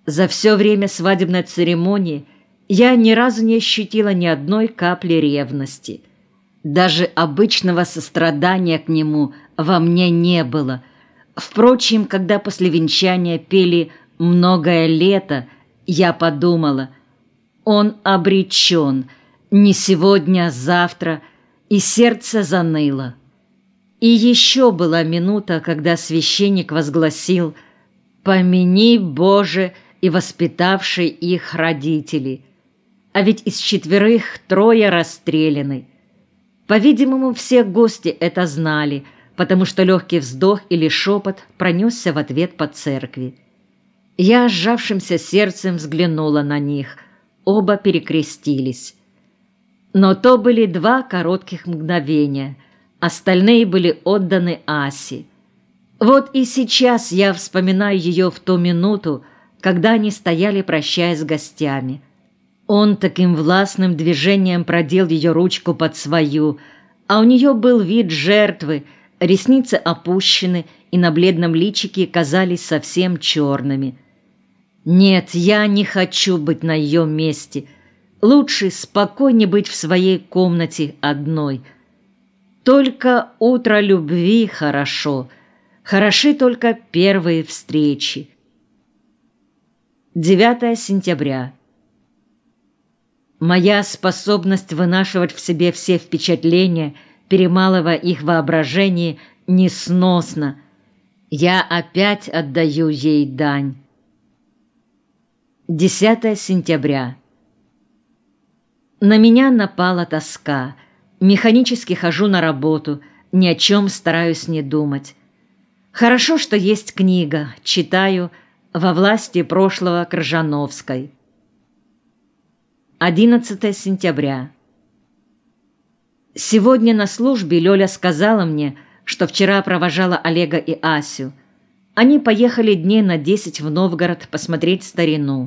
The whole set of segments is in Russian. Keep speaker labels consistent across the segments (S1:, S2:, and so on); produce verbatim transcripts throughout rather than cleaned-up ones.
S1: За все время свадебной церемонии я ни разу не ощутила ни одной капли ревности. Даже обычного сострадания к нему во мне не было. Впрочем, когда после венчания пели «Многое лето», я подумала, он обречен, не сегодня, а завтра, и сердце заныло. И еще была минута, когда священник возгласил «Помяни, Боже, и воспитавший их родителей». А ведь из четверых трое расстреляны. По-видимому, все гости это знали, потому что легкий вздох или шепот пронесся в ответ по церкви. Я сжавшимся сердцем взглянула на них. Оба перекрестились. Но то были два коротких мгновения. Остальные были отданы Асе. Вот и сейчас я вспоминаю ее в ту минуту, когда они стояли, прощаясь с гостями. Он таким властным движением продел ее ручку под свою, а у нее был вид жертвы, ресницы опущены и на бледном личике казались совсем черными. Нет, я не хочу быть на ее месте. Лучше спокойнее быть в своей комнате одной. Только утро любви хорошо. Хороши только первые встречи. девятое сентября. Моя способность вынашивать в себе все впечатления, перемалывая их в воображении, несносна. Я опять отдаю ей дань. десятое сентября. На меня напала тоска. Механически хожу на работу, ни о чем стараюсь не думать. Хорошо, что есть книга, читаю «Во власти прошлого» Кржановской. одиннадцатое сентября. Сегодня на службе Лёля сказала мне, что вчера провожала Олега и Асю. Они поехали дней на десять в Новгород посмотреть старину.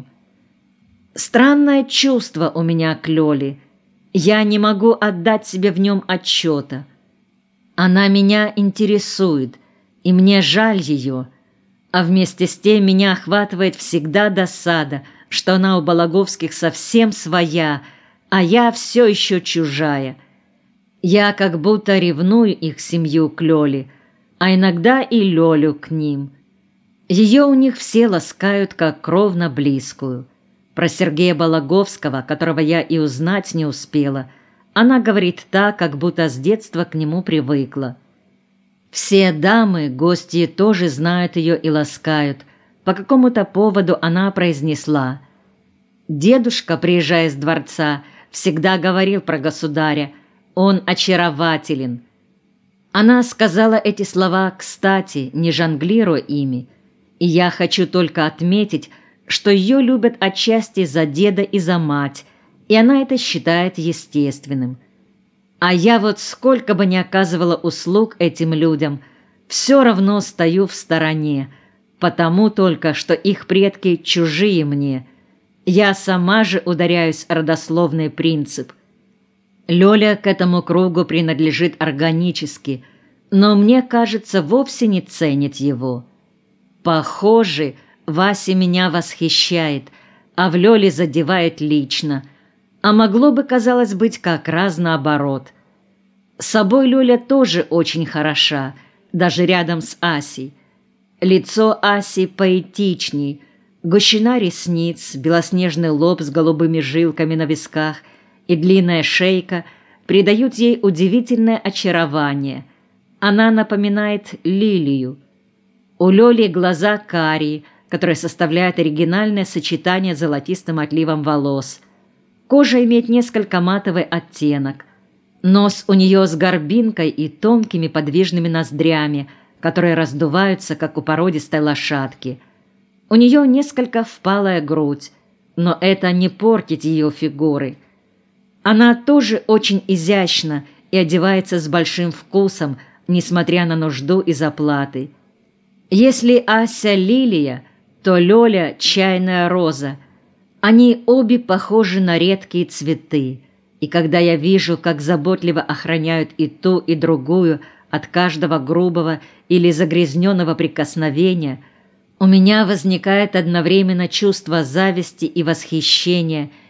S1: Странное чувство у меня к Лёле. Я не могу отдать себе в нем отчета. Она меня интересует, и мне жаль ее, а вместе с тем меня охватывает всегда досада, что она у Балаговских совсем своя, а я все еще чужая. Я как будто ревную их семью к Лёле, а иногда и Лёлю к ним. Ее у них все ласкают как кровно близкую. Про Сергея Балаговского, которого я и узнать не успела, она говорит так, как будто с детства к нему привыкла. Все дамы, гости тоже знают ее и ласкают. По какому-то поводу она произнесла: «Дедушка, приезжая с дворца, всегда говорил про государя. Он очарователен». Она сказала эти слова кстати, не жонглируя ими. И я хочу только отметить, что ее любят отчасти за деда и за мать, и она это считает естественным. А я вот сколько бы ни оказывала услуг этим людям, все равно стою в стороне, потому только, что их предки чужие мне. Я сама же ударяюсь о родословный принцип. Лёля к этому кругу принадлежит органически, но мне кажется, вовсе не ценит его. Похоже, Вася меня восхищает, а в Лёле задевает лично, а могло бы, казалось, быть как раз наоборот. Собой Лёля тоже очень хороша, даже рядом с Асей. Лицо Аси поэтичней, гущина ресниц, белоснежный лоб с голубыми жилками на висках и длинная шейка придают ей удивительное очарование. Она напоминает лилию. У Лёли глаза карие, которые составляют оригинальное сочетание с золотистым отливом волос. Кожа имеет несколько матовый оттенок. Нос у нее с горбинкой и тонкими подвижными ноздрями, которые раздуваются, как у породистой лошадки. У нее несколько впалая грудь, но это не портит ее фигуры. Она тоже очень изящна и одевается с большим вкусом, несмотря на нужду и заплаты. Если Ася лилия, то Лёля — чайная роза. Они обе похожи на редкие цветы, и когда я вижу, как заботливо охраняют и ту, и другую от каждого грубого или загрязненного прикосновения, У меня возникает одновременно чувство зависти и восхищения